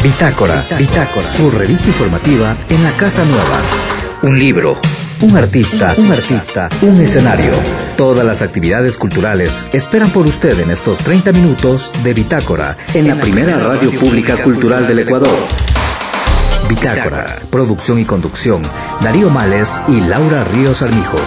Bitácora, su revista informativa en la Casa Nueva. Un libro, un artista, un escenario. Todas las actividades culturales esperan por usted en estos 30 minutos de Bitácora en la primera radio pública cultural del Ecuador. Bitácora, producción y conducción, Darío Males y Laura Ríos Armijos.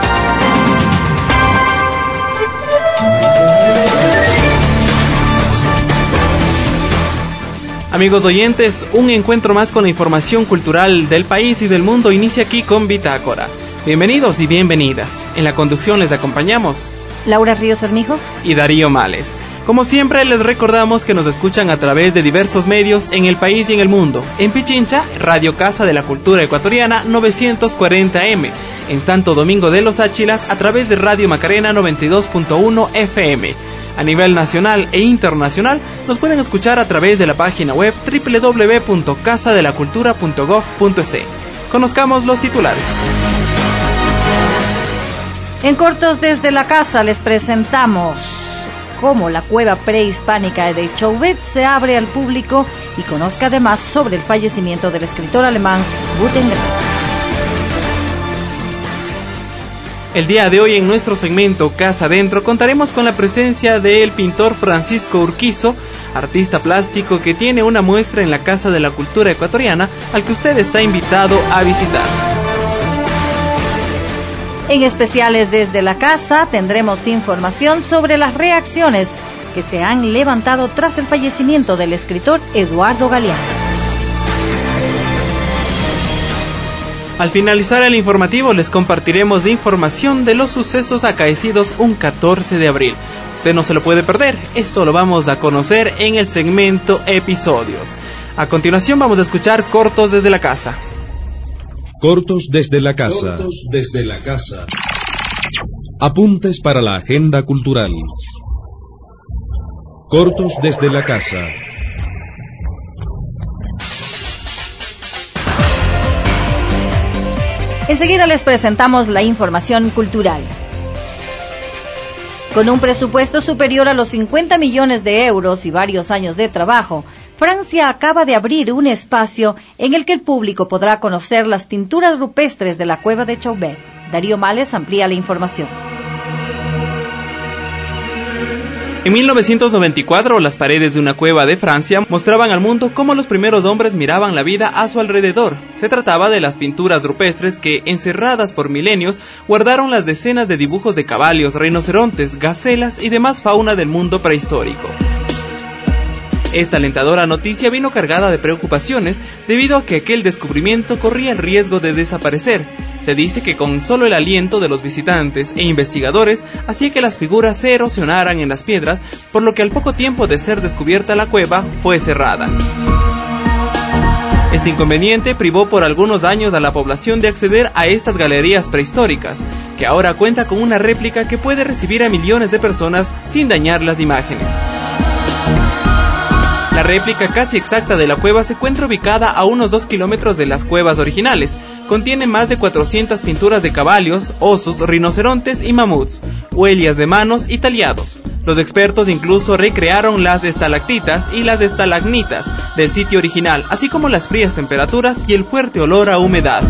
Amigos oyentes, un encuentro más con la información cultural del país y del mundo inicia aquí con Bitácora. Bienvenidos y bienvenidas. En la conducción les acompañamos Laura Ríos Armijos y Darío Males. Como siempre, les recordamos que nos escuchan a través de diversos medios en el país y en el mundo. En Pichincha, Radio Casa de la Cultura Ecuatoriana 940M. En Santo Domingo de los Áchilas, a través de Radio Macarena 92.1 FM. A nivel nacional e internacional, nos pueden escuchar a través de la página web www.casadelacultura.gov.es. Conozcamos los titulares. En cortos desde la casa les presentamos cómo la cueva prehispánica de Chauvet se abre al público y conozca además sobre el fallecimiento del escritor alemán Guten Grass. El día de hoy en nuestro segmento Casa Adentro contaremos con la presencia del pintor Francisco Urquizo, artista plástico que tiene una muestra en la Casa de la Cultura Ecuatoriana al que usted está invitado a visitar. En especiales desde la casa tendremos información sobre las reacciones que se han levantado tras el fallecimiento del escritor Eduardo Galeano. Al finalizar el informativo les compartiremos información de los sucesos acaecidos un 14 de abril. Usted no se lo puede perder, esto lo vamos a conocer en el segmento Episodios. A continuación vamos a escuchar Cortos desde la Casa. Cortos desde la Casa. Apuntes para la agenda cultural. Cortos desde la Casa. Enseguida les presentamos la información cultural. Con un presupuesto superior a los 50 millones de euros y varios años de trabajo, Francia acaba de abrir un espacio en el que el público podrá conocer las pinturas rupestres de la cueva de Chauvet. Darío Males amplía la información. En 1994, las paredes de una cueva de Francia mostraban al mundo cómo los primeros hombres miraban la vida a su alrededor. Se trataba de las pinturas rupestres que, encerradas por milenios, guardaron las decenas de dibujos de caballos, rinocerontes, gacelas y demás fauna del mundo prehistórico. Esta alentadora noticia vino cargada de preocupaciones debido a que aquel descubrimiento corría el riesgo de desaparecer. Se dice que con solo el aliento de los visitantes e investigadores hacía que las figuras se erosionaran en las piedras, por lo que al poco tiempo de ser descubierta la cueva fue cerrada. Este inconveniente privó por algunos años a la población de acceder a estas galerías prehistóricas, que ahora cuenta con una réplica que puede recibir a millones de personas sin dañar las imágenes. La réplica casi exacta de la cueva se encuentra ubicada a unos 2 kilómetros de las cuevas originales. Contiene más de 400 pinturas de caballos, osos, rinocerontes y mamuts, huellas de manos y tallados. Los expertos incluso recrearon las estalactitas y las estalagmitas del sitio original, así como las frías temperaturas y el fuerte olor a humedad.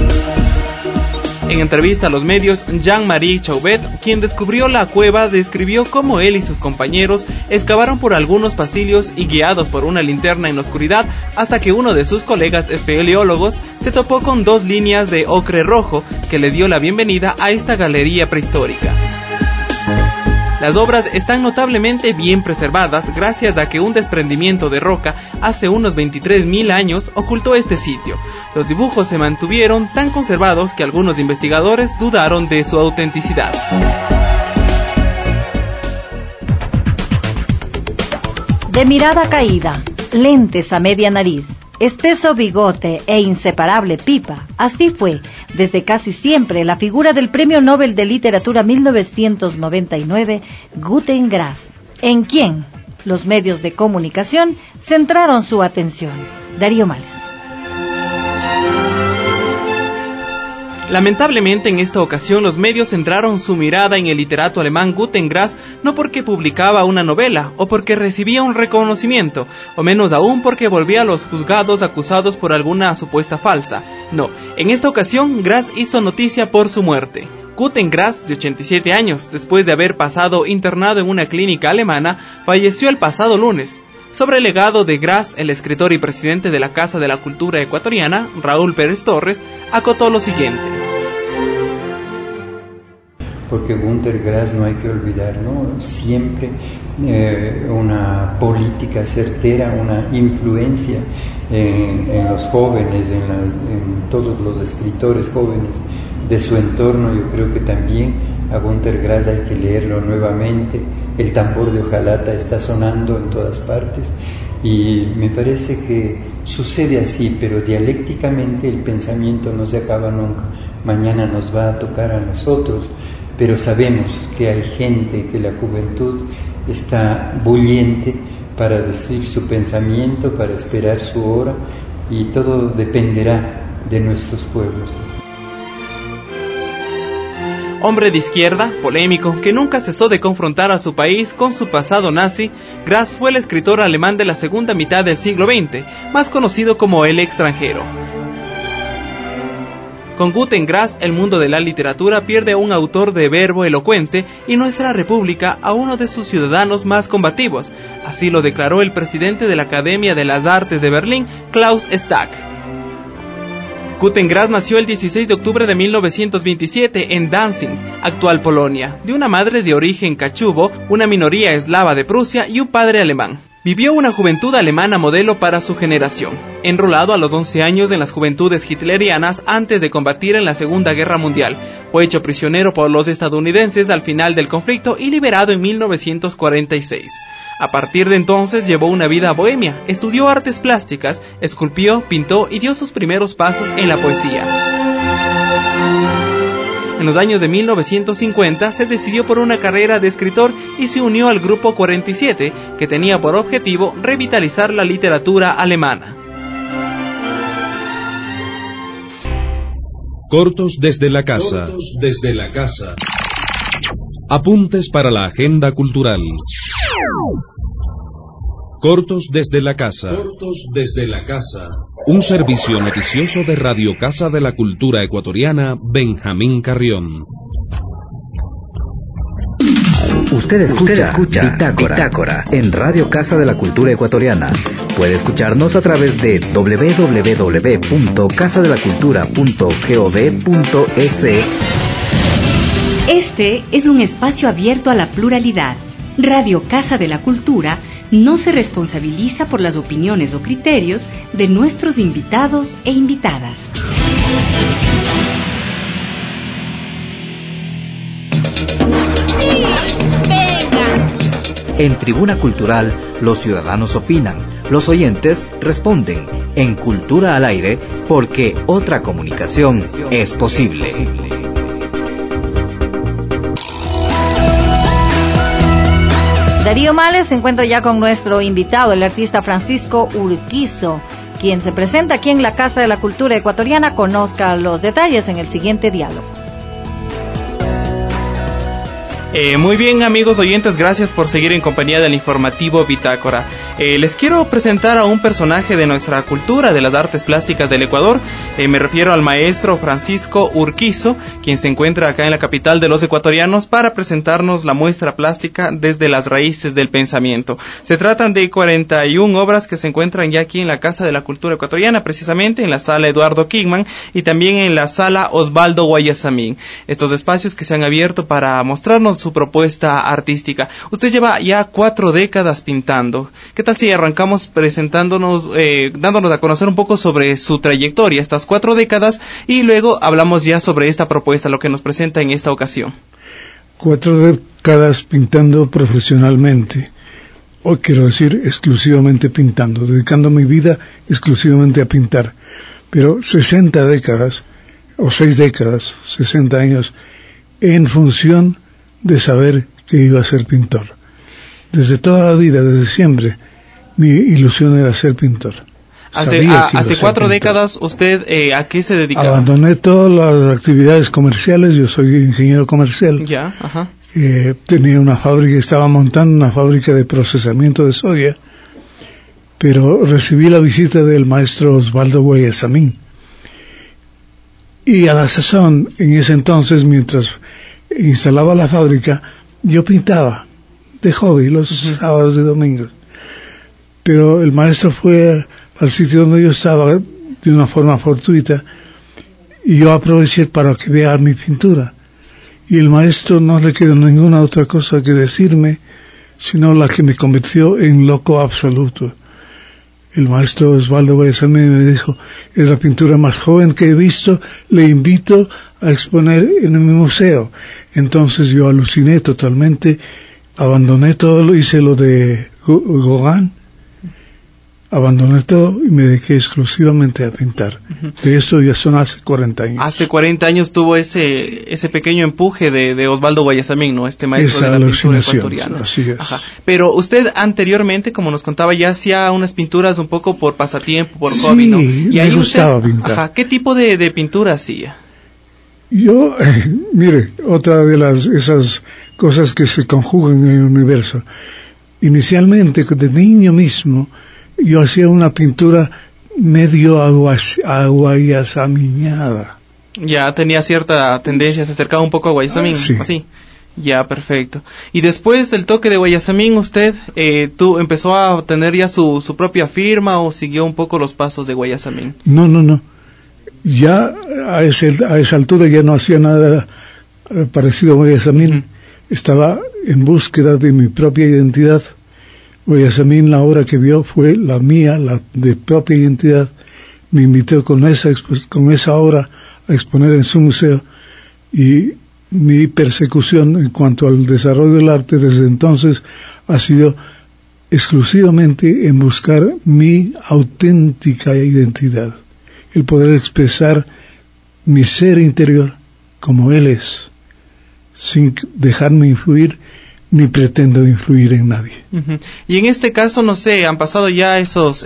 En entrevista a los medios, Jean-Marie Chauvet, quien descubrió la cueva, describió cómo él y sus compañeros excavaron por algunos pasillos y guiados por una linterna en la oscuridad hasta que uno de sus colegas espeleólogos se topó con 2 líneas de ocre rojo que le dio la bienvenida a esta galería prehistórica. Las obras están notablemente bien preservadas gracias a que un desprendimiento de roca hace unos 23.000 años ocultó este sitio. Los dibujos se mantuvieron tan conservados que algunos investigadores dudaron de su autenticidad. De mirada caída, lentes a media nariz, espeso bigote e inseparable pipa, así fue desde casi siempre la figura del Premio Nobel de Literatura 1999, Guten Grass, en quien los medios de comunicación centraron su atención. Darío Males. Lamentablemente en esta ocasión los medios centraron su mirada en el literato alemán Günter Grass no porque publicaba una novela o porque recibía un reconocimiento, o menos aún porque volvía a los juzgados acusados por alguna supuesta falsa. No, en esta ocasión Grass hizo noticia por su muerte. Günter Grass, de 87 años, después de haber pasado internado en una clínica alemana, falleció el pasado lunes. Sobre el legado de Grass, el escritor y presidente de la Casa de la Cultura Ecuatoriana, Raúl Pérez Torres, acotó lo siguiente. Porque Günter Grass, no hay que olvidar, ¿no? Siempre una política certera, una influencia en los jóvenes, en todos los escritores jóvenes de su entorno. Yo creo que también a Günter Grass hay que leerlo nuevamente. El tambor de hojalata está sonando en todas partes y me parece que sucede así, pero dialécticamente el pensamiento no se acaba nunca. Mañana nos va a tocar a nosotros, pero sabemos que hay gente, que la juventud está bulliente para decir su pensamiento, para esperar su hora, y todo dependerá de nuestros pueblos. Hombre de izquierda, polémico, que nunca cesó de confrontar a su país con su pasado nazi, Grass fue el escritor alemán de la segunda mitad del siglo XX, más conocido como El extranjero. Con Günter Grass, el mundo de la literatura pierde a un autor de verbo elocuente y nuestra república a uno de sus ciudadanos más combativos. Así lo declaró el presidente de la Academia de las Artes de Berlín, Klaus Stack. Günter Grass nació el 16 de octubre de 1927 en Danzig, actual Polonia, de una madre de origen cachubo, una minoría eslava de Prusia y un padre alemán. Vivió una juventud alemana modelo para su generación, enrolado a los 11 años en las juventudes hitlerianas antes de combatir en la Segunda Guerra Mundial. Fue hecho prisionero por los estadounidenses al final del conflicto y liberado en 1946. A partir de entonces llevó una vida bohemia, estudió artes plásticas, esculpió, pintó y dio sus primeros pasos en la poesía. En los años de 1950 se decidió por una carrera de escritor y se unió al Grupo 47, que tenía por objetivo revitalizar la literatura alemana. Cortos desde la casa. Cortos desde la casa. Apuntes para la agenda cultural. Cortos desde la casa. Cortos desde la casa. Un servicio noticioso de Radio Casa de la Cultura Ecuatoriana, Benjamín Carrión. Usted escucha Bitácora en Radio Casa de la Cultura Ecuatoriana. Puede escucharnos a través de www.casadelacultura.gov.es. Este es un espacio abierto a la pluralidad. Radio Casa de la Cultura no se responsabiliza por las opiniones o criterios de nuestros invitados e invitadas. En Tribuna Cultural, los ciudadanos opinan, los oyentes responden. En Cultura al Aire, porque otra comunicación es posible. Darío Males se encuentra ya con nuestro invitado, el artista Francisco Urquizo, quien se presenta aquí en la Casa de la Cultura Ecuatoriana. Conozca los detalles en el siguiente diálogo. Muy bien, amigos oyentes, gracias por seguir en compañía del informativo Bitácora. Les quiero presentar a un personaje de nuestra cultura, de las artes plásticas del Ecuador. Me refiero al maestro Francisco Urquizo, quien se encuentra acá en la capital de los ecuatorianos para presentarnos la muestra plástica Desde las Raíces del Pensamiento. Se tratan de 41 obras que se encuentran ya aquí en la Casa de la Cultura Ecuatoriana, precisamente en la sala Eduardo Kingman y también en la sala Osvaldo Guayasamín. Estos espacios que se han abierto para mostrarnos su propuesta artística. Usted lleva ya 4 décadas pintando. ¿Qué tal si arrancamos presentándonos, dándonos a conocer un poco sobre su trayectoria, estas 4 décadas, y luego hablamos ya sobre esta propuesta, lo que nos presenta en esta ocasión? 4 décadas pintando profesionalmente, o quiero decir exclusivamente pintando, dedicando mi vida exclusivamente a pintar, pero 60 décadas, o 6 décadas, 60 años, en función de saber que iba a ser pintor. Desde toda la vida, desde siempre, mi ilusión era ser pintor. Hace 4 décadas, ¿usted a qué se dedicaba? Abandoné todas las actividades comerciales, yo soy ingeniero comercial. Ya, ajá. Tenía una fábrica, estaba montando una fábrica de procesamiento de soya, pero recibí la visita del maestro Osvaldo Guayasamín. Y a la sazón, en ese entonces, mientras instalaba la fábrica, yo pintaba de hobby los sábados y domingos. Pero el maestro fue al sitio donde yo estaba de una forma fortuita y yo aproveché para que vea mi pintura. Y el maestro no le quedó ninguna otra cosa que decirme, sino la que me convirtió en loco absoluto. El maestro Osvaldo Guayasamín me dijo: es la pintura más joven que he visto, le invito a exponer en mi museo. Entonces yo aluciné totalmente, abandoné todo, hice lo de Gauguin, abandoné todo y me dediqué exclusivamente a pintar. De eso ya son hace 40 años. Hace 40 años tuvo ese pequeño empuje de Osvaldo Guayasamín, ¿no? Este maestro esa de la pintura ecuatoriana. Así es. Ajá. Pero usted anteriormente, como nos contaba, ya hacía unas pinturas un poco por pasatiempo, por hobby, ¿no? Y ahí me gustaba pintar. Ajá. ¿Qué tipo de pintura hacía? Yo, mire, otra de esas cosas que se conjugan en el universo. Inicialmente, de niño mismo, yo hacía una pintura medio aguayasamiñada. Ya tenía cierta tendencia, se acercaba un poco a Guayasamín, sí. Así. Ya, perfecto. Y después del toque de Guayasamín, ¿usted empezó a tener ya su propia firma o siguió un poco los pasos de Guayasamín? No. Ya a esa altura ya no hacía nada parecido a Guayasamín. Estaba en búsqueda de mi propia identidad. Guayasamín, la obra que vio fue la mía, la de propia identidad. Me invitó con esa obra a exponer en su museo, y mi persecución en cuanto al desarrollo del arte desde entonces ha sido exclusivamente en buscar mi auténtica identidad, el poder expresar mi ser interior como él es, sin dejarme influir, ni pretendo influir en nadie. Y en este caso, no sé, han pasado ya esas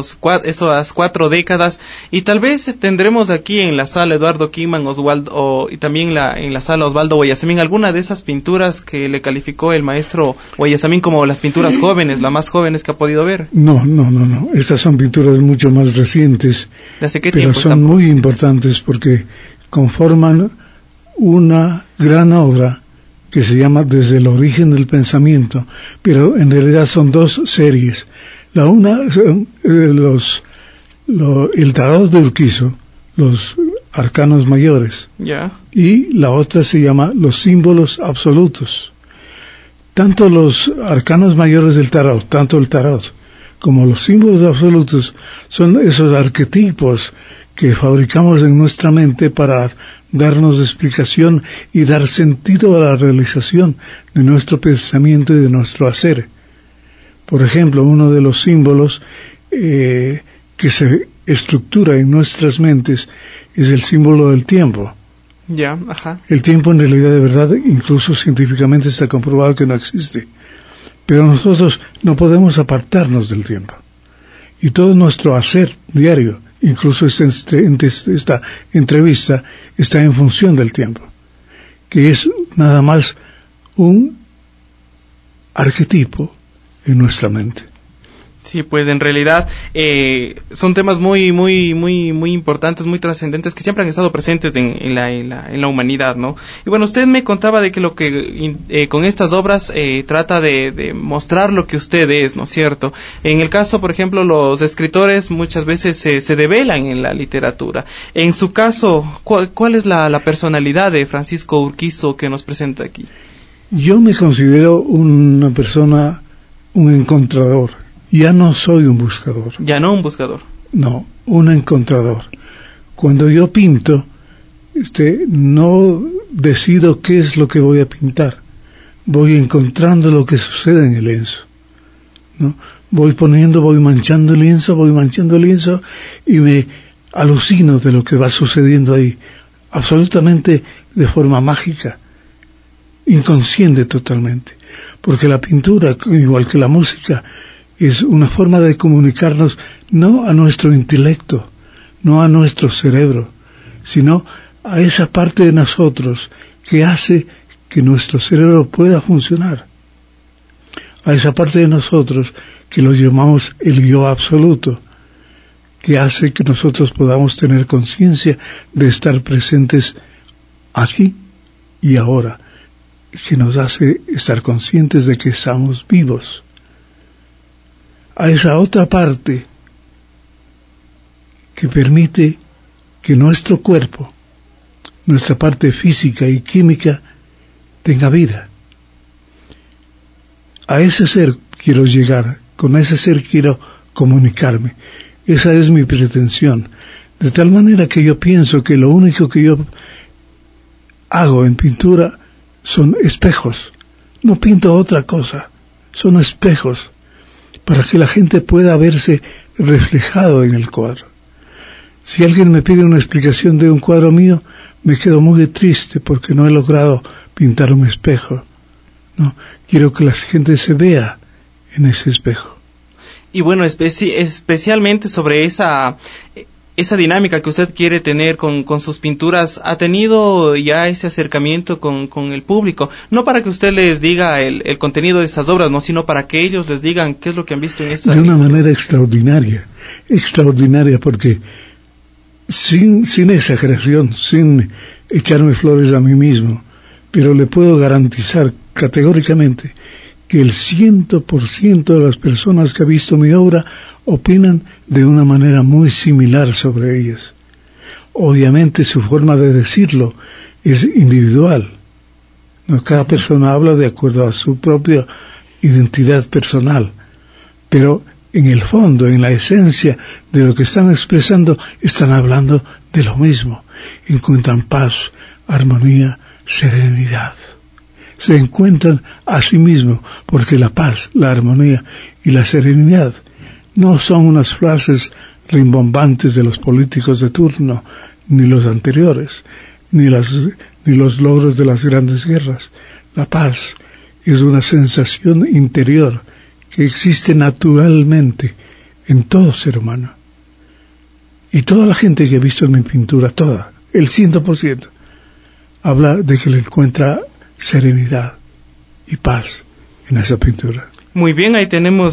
4 décadas y tal vez tendremos aquí en la sala Eduardo Kingman y también en la sala Osvaldo Guayasamín alguna de esas pinturas que le calificó el maestro Guayasamín como las pinturas jóvenes, las más jóvenes que ha podido ver. No. Estas son pinturas mucho más recientes. ¿De hace qué pero tiempo son muy importantes porque conforman una gran obra que se llama Desde el origen del pensamiento, pero en realidad son 2 series. La una son el tarot de Urquizo, los arcanos mayores, y la otra se llama Los símbolos absolutos. Tanto los arcanos mayores del tarot, tanto el tarot como los símbolos absolutos, son esos arquetipos que fabricamos en nuestra mente para darnos explicación y dar sentido a la realización de nuestro pensamiento y de nuestro hacer. Por ejemplo, uno de los símbolos que se estructura en nuestras mentes es el símbolo del tiempo. El tiempo en realidad, de verdad, incluso científicamente está comprobado que no existe. Pero nosotros no podemos apartarnos del tiempo. Y todo nuestro hacer diario, incluso esta entrevista, está en función del tiempo, que es nada más un arquetipo en nuestra mente. Sí, pues en realidad son temas muy importantes, muy trascendentes, que siempre han estado presentes en la humanidad, ¿no? Y bueno, usted me contaba de que lo que con estas obras trata de mostrar lo que usted es, ¿no es cierto? En el caso, por ejemplo, los escritores muchas veces se develan en la literatura. En su caso, ¿cuál es la personalidad de Francisco Urquizo que nos presenta aquí? Yo me considero una persona, un encontrador. Ya no soy un buscador. Ya no un buscador. No, un encontrador. Cuando yo pinto, no decido qué es lo que voy a pintar. Voy encontrando lo que sucede en el lienzo, ¿no? Voy manchando el lienzo y me alucino de lo que va sucediendo ahí. Absolutamente de forma mágica, inconsciente totalmente. Porque la pintura, igual que la música, es una forma de comunicarnos no a nuestro intelecto, no a nuestro cerebro, sino a esa parte de nosotros que hace que nuestro cerebro pueda funcionar, a esa parte de nosotros que lo llamamos el yo absoluto, que hace que nosotros podamos tener conciencia de estar presentes aquí y ahora, que nos hace estar conscientes de que estamos vivos. A esa otra parte que permite que nuestro cuerpo, nuestra parte física y química, tenga vida. A ese ser quiero llegar, con ese ser quiero comunicarme. Esa es mi pretensión. De tal manera que yo pienso que lo único que yo hago en pintura son espejos. No pinto otra cosa. Son espejos para que la gente pueda verse reflejado en el cuadro. Si alguien me pide una explicación de un cuadro mío, me quedo muy triste porque no he logrado pintar un espejo. No, quiero que la gente se vea en ese espejo. Y bueno, especialmente sobre esa dinámica que usted quiere tener con sus pinturas, ¿ha tenido ya ese acercamiento con el público? No para que usted les diga el contenido de esas obras, no, sino para que ellos les digan qué es lo que han visto en esta... De una manera extraordinaria porque sin exageración, sin echarme flores a mí mismo, pero le puedo garantizar categóricamente que el 100% de las personas que ha visto mi obra opinan de una manera muy similar sobre ellas. Obviamente su forma de decirlo es individual. ¿No? Cada persona habla de acuerdo a su propia identidad personal, pero en el fondo, en la esencia de lo que están expresando, están hablando de lo mismo. Encuentran paz, armonía, serenidad. Se encuentran a sí mismos, porque la paz, la armonía y la serenidad no son unas frases rimbombantes de los políticos de turno, ni los anteriores, ni los logros de las grandes guerras. La paz es una sensación interior que existe naturalmente en todo ser humano. Y toda la gente que ha visto en mi pintura, toda, el 100%, habla de que le encuentra serenidad y paz en esa pintura. Muy bien, ahí tenemos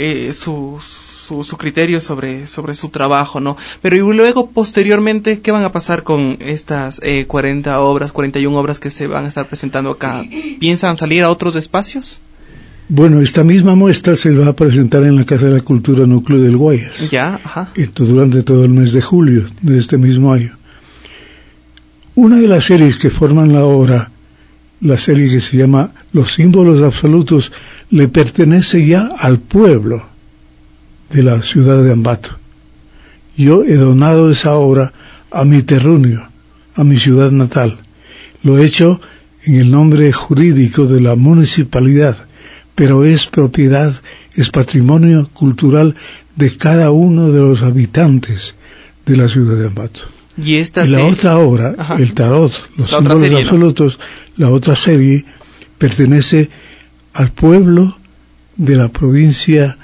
su criterio sobre su trabajo, ¿no? Pero y luego, posteriormente, ¿qué van a pasar con estas 41 obras que se van a estar presentando acá? ¿Piensan salir a otros espacios? Bueno, esta misma muestra se va a presentar en la Casa de la Cultura Núcleo del Guayas. Ya, ajá. Durante todo el mes de julio de este mismo año. Una de las series que forman la obra, la serie que se llama Los símbolos absolutos, le pertenece ya al pueblo de la ciudad de Ambato. Yo he donado esa obra a mi terruño, a mi ciudad natal. Lo he hecho en el nombre jurídico de la municipalidad, pero es propiedad, es patrimonio cultural de cada uno de los habitantes de la ciudad de Ambato. Y la otra obra, ajá, el tarot, los símbolos serie, absolutos, ¿no? La otra serie pertenece al pueblo de la provincia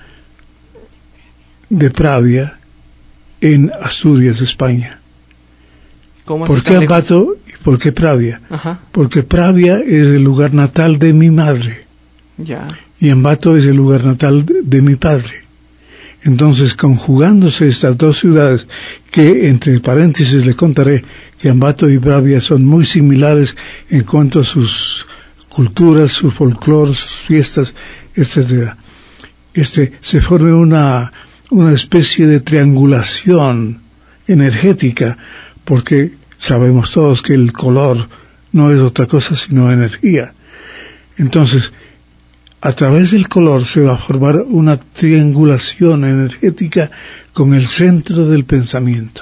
de Pravia, en Asturias, España. ¿Por qué Ambato y por qué Pravia? Ajá. Porque Pravia es el lugar natal de mi madre. Ya. Y Ambato es el lugar natal de mi padre. Entonces, conjugándose estas dos ciudades, que entre paréntesis le contaré que Ambato y Pravia son muy similares en cuanto a sus culturas, su folclore, sus fiestas, etc. Se forma una especie de triangulación energética, porque sabemos todos que el color no es otra cosa sino energía. Entonces, a través del color se va a formar una triangulación energética con el centro del pensamiento.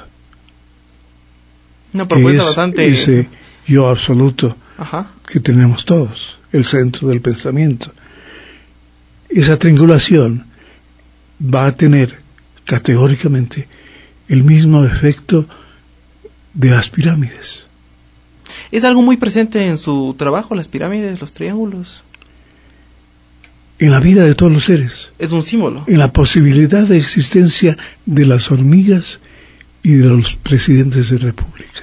Una propuesta bastante... ese yo absoluto, ajá, que tenemos todos, el centro del pensamiento. Esa triangulación va a tener categóricamente el mismo efecto de las pirámides. ¿Es algo muy presente en su trabajo, las pirámides, los triángulos? en la vida de todos los seres. Es un símbolo. En la posibilidad de existencia de las hormigas y de los presidentes de república.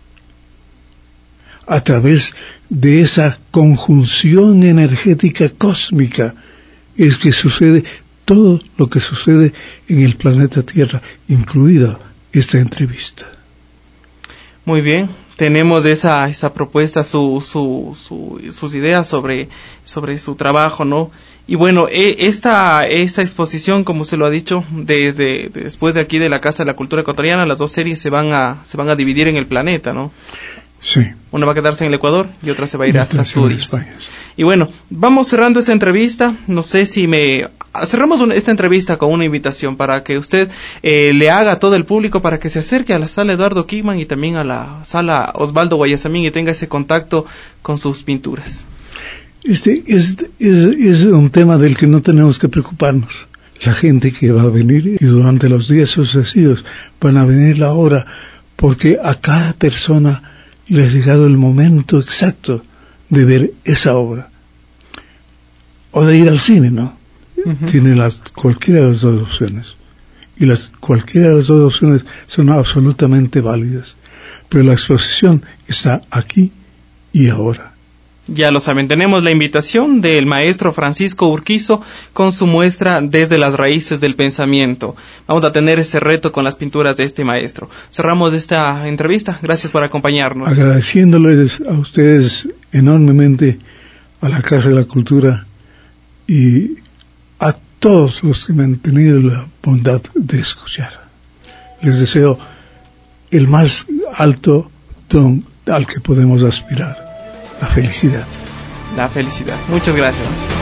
A través de esa conjunción energética cósmica es que sucede todo lo que sucede en el planeta Tierra, incluida esta entrevista. Muy bien, tenemos esa propuesta, sus ideas sobre su trabajo, ¿no? Y bueno, esta exposición, como se lo ha dicho, después de aquí de la Casa de la Cultura Ecuatoriana, las dos series se van a dividir en el planeta, ¿no? Sí. Una va a quedarse en el Ecuador y otra se va a ir hasta Asturias. España. Y bueno, vamos cerrando esta entrevista. No sé si cerramos esta entrevista con una invitación para que usted le haga a todo el público para que se acerque a la sala Eduardo Kickman y también a la sala Osvaldo Guayasamín y tenga ese contacto con sus pinturas. Este es un tema del que no tenemos que preocuparnos. La gente que va a venir y durante los días sucesivos van a venir la hora, porque a cada persona le ha llegado el momento exacto de ver esa obra. O de ir al cine, ¿no? Uh-huh. Tiene cualquiera de las dos opciones. Y cualquiera de las dos opciones son absolutamente válidas. Pero la exposición está aquí y ahora. Ya lo saben, tenemos la invitación del maestro Francisco Urquizo con su muestra Desde las raíces del pensamiento. Vamos a tener ese reto con las pinturas de este maestro. Cerramos esta entrevista. Gracias por acompañarnos. Agradeciéndoles a ustedes enormemente, a la Casa de la Cultura y a todos los que me han tenido la bondad de escuchar. Les deseo el más alto don al que podemos aspirar. La felicidad. La felicidad. Muchas gracias.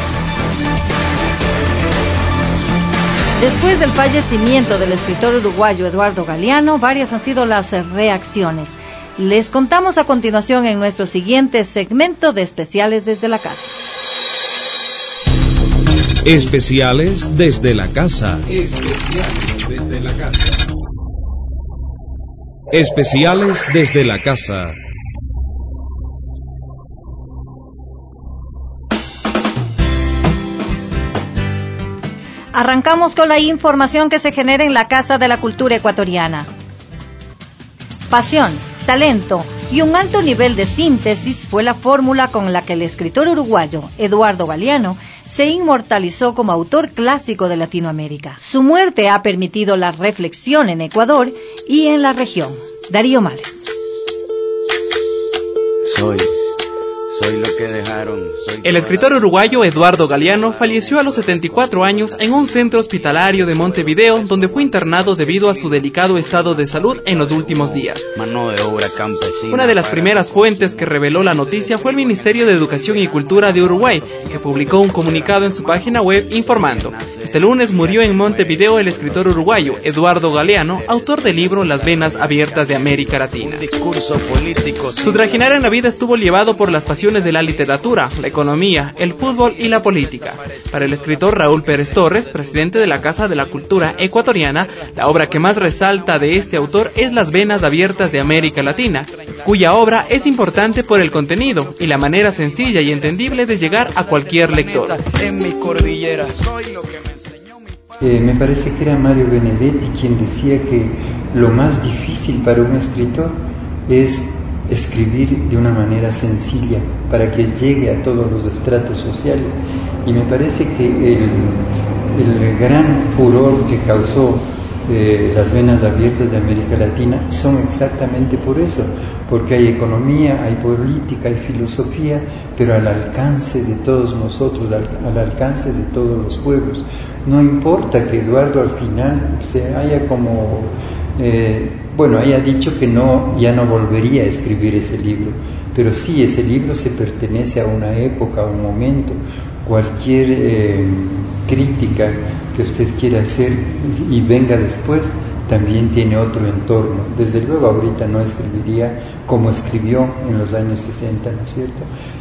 Después del fallecimiento del escritor uruguayo Eduardo Galeano, varias han sido las reacciones. Les contamos a continuación en nuestro siguiente segmento de Especiales desde la Casa. Especiales desde la Casa. Especiales desde la Casa. Especiales desde la Casa. Arrancamos con la información que se genera en la Casa de la Cultura Ecuatoriana. Pasión, talento y un alto nivel de síntesis fue la fórmula con la que el escritor uruguayo Eduardo Galeano se inmortalizó como autor clásico de Latinoamérica. Su muerte ha permitido la reflexión en Ecuador y en la región. Darío Males. Soy lo que dejaron. El escritor uruguayo Eduardo Galeano falleció a los 74 años en un centro hospitalario de Montevideo, donde fue internado debido a su delicado estado de salud en los últimos días. Mano de obra campesina. Una de las primeras fuentes que reveló la noticia fue el Ministerio de Educación y Cultura de Uruguay, que publicó un comunicado en su página web informando: este lunes murió en Montevideo el escritor uruguayo Eduardo Galeano, autor del libro Las venas abiertas de América Latina. Su trajinar en la vida estuvo llevado por las pasiones de la literatura, la economía, el fútbol y la política. Para el escritor Raúl Pérez Torres, presidente de la Casa de la Cultura Ecuatoriana, la obra que más resalta de este autor es Las venas abiertas de América Latina, cuya obra es importante por el contenido y la manera sencilla y entendible de llegar a cualquier lector. Me parece que era Mario Benedetti quien decía que lo más difícil para un escritor es escribir de una manera sencilla para que llegue a todos los estratos sociales, y me parece que el gran furor que causó Las venas abiertas de América Latina son exactamente por eso, porque hay economía, hay política, hay filosofía, pero al alcance de todos nosotros, al alcance de todos los pueblos. No importa que Eduardo al final se haya como haya dicho que ya no volvería a escribir ese libro, pero sí, ese libro se pertenece a una época, a un momento. Cualquier crítica que usted quiera hacer y venga después también tiene otro entorno. Desde luego ahorita no escribiría como escribió en los años 60, ¿no es cierto?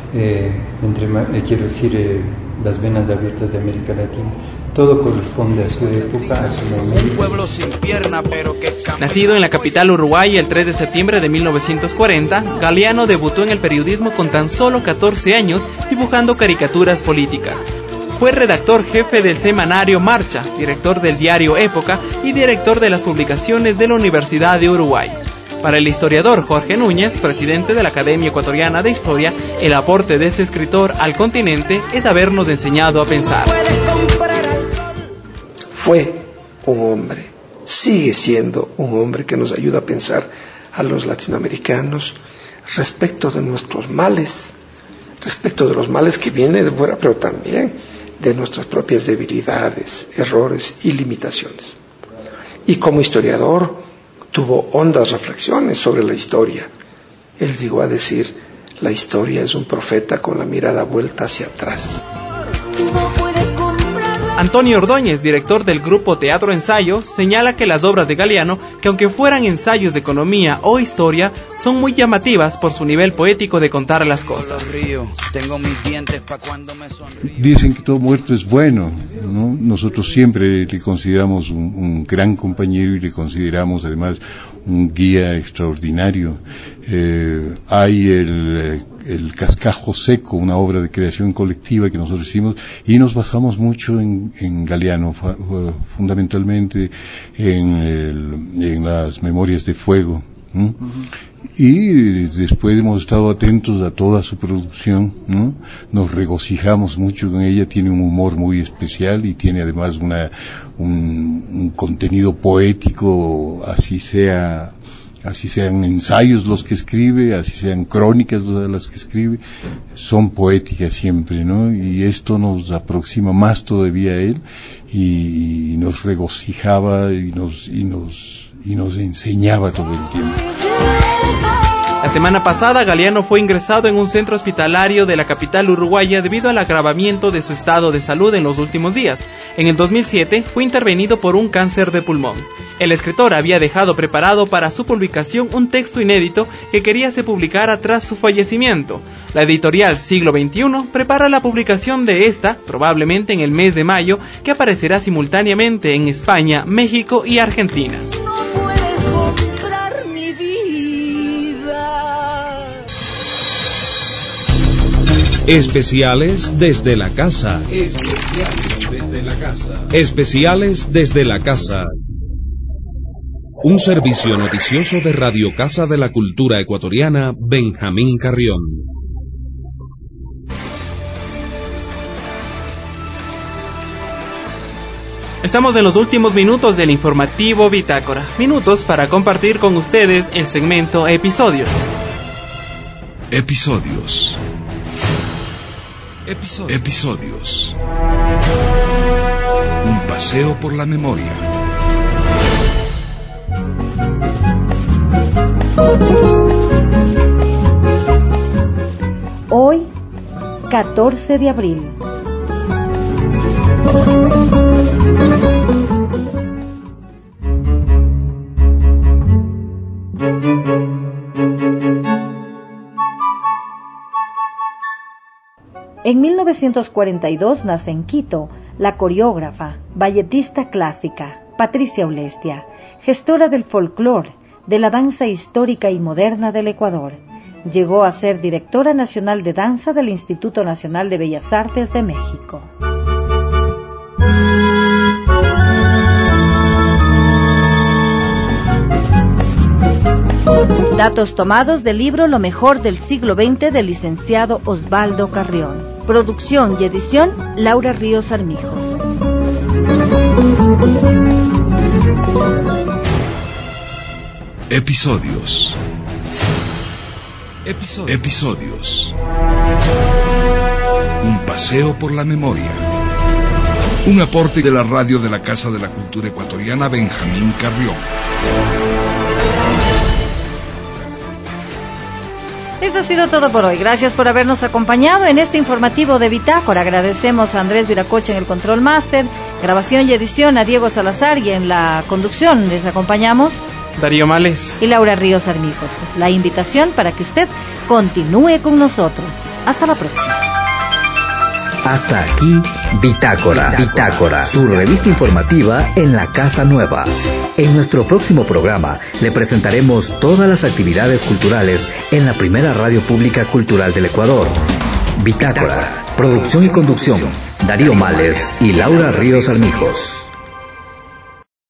Las venas abiertas de América Latina. Todo corresponde a su época, a su momento. Un pueblo sin pierna, pero que... Nacido en la capital uruguaya el 3 de septiembre de 1940, Galeano debutó en el periodismo con tan solo 14 años, dibujando caricaturas políticas. Fue redactor jefe del semanario Marcha, director del diario Época y director de las publicaciones de la Universidad de Uruguay. Para el historiador Jorge Núñez, presidente de la Academia Ecuatoriana de Historia, el aporte de este escritor al continente es habernos enseñado a pensar. Fue un hombre, sigue siendo un hombre que nos ayuda a pensar a los latinoamericanos respecto de nuestros males, respecto de los males que vienen de fuera, pero también de nuestras propias debilidades, errores y limitaciones. Y como historiador tuvo hondas reflexiones sobre la historia. Él llegó a decir, la historia es un profeta con la mirada vuelta hacia atrás. Antonio Ordóñez, director del grupo Teatro Ensayo, señala que las obras de Galeano, que aunque fueran ensayos de economía o historia, son muy llamativas por su nivel poético de contar las cosas. Dicen que todo muerto es bueno, ¿no? Nosotros siempre le consideramos un gran compañero y le consideramos además un guía extraordinario. Hay el Cascajo Seco, una obra de creación colectiva que nosotros hicimos y nos basamos mucho en Galeano, fundamentalmente en las Memorias de Fuego. ¿No? Y después hemos estado atentos a toda su producción, ¿no? Nos regocijamos mucho con ella, tiene un humor muy especial y tiene además un contenido poético, así sean ensayos los que escribe, así sean crónicas las que escribe, son poéticas siempre, ¿no? Y esto nos aproxima más todavía a él y nos regocijaba y nos enseñaba todo el tiempo. La semana pasada, Galeano fue ingresado en un centro hospitalario de la capital uruguaya debido al agravamiento de su estado de salud en los últimos días. En el 2007 fue intervenido por un cáncer de pulmón. El escritor había dejado preparado para su publicación un texto inédito que quería se publicara tras su fallecimiento. La editorial Siglo XXI prepara la publicación de esta, probablemente en el mes de mayo, que aparecerá simultáneamente en España, México y Argentina. Especiales desde la casa. Especiales desde la casa. Un servicio noticioso de Radio Casa de la Cultura Ecuatoriana, Benjamín Carrión. Estamos en los últimos minutos del informativo Bitácora. Minutos para compartir con ustedes el segmento Episodios. Episodios. Un paseo por la memoria. Hoy, 14 de abril. En 1942 nace en Quito la coreógrafa, balletista clásica Patricia Ulestia, gestora del folclore, de la danza histórica y moderna del Ecuador. Llegó a ser directora nacional de danza del Instituto Nacional de Bellas Artes de México. Datos tomados del libro Lo mejor del siglo XX del licenciado Osvaldo Carrión. Producción y edición Laura Ríos Armijos. Episodios. Un paseo por la memoria. Un aporte de la radio de la Casa de la Cultura Ecuatoriana, Benjamín Carrión. Eso ha sido todo por hoy. Gracias por habernos acompañado en este informativo de Bitácora. Agradecemos a Andrés Viracocha en el Control Master, grabación y edición a Diego Salazar y en la conducción les acompañamos Darío Males y Laura Ríos Armijos. La invitación para que usted continúe con nosotros. Hasta la próxima. Hasta aquí Bitácora, su revista informativa en la Casa Nueva. En nuestro próximo programa le presentaremos todas las actividades culturales en la primera radio pública cultural del Ecuador. Bitácora. Producción y conducción, Darío Males y Laura Ríos Armijos.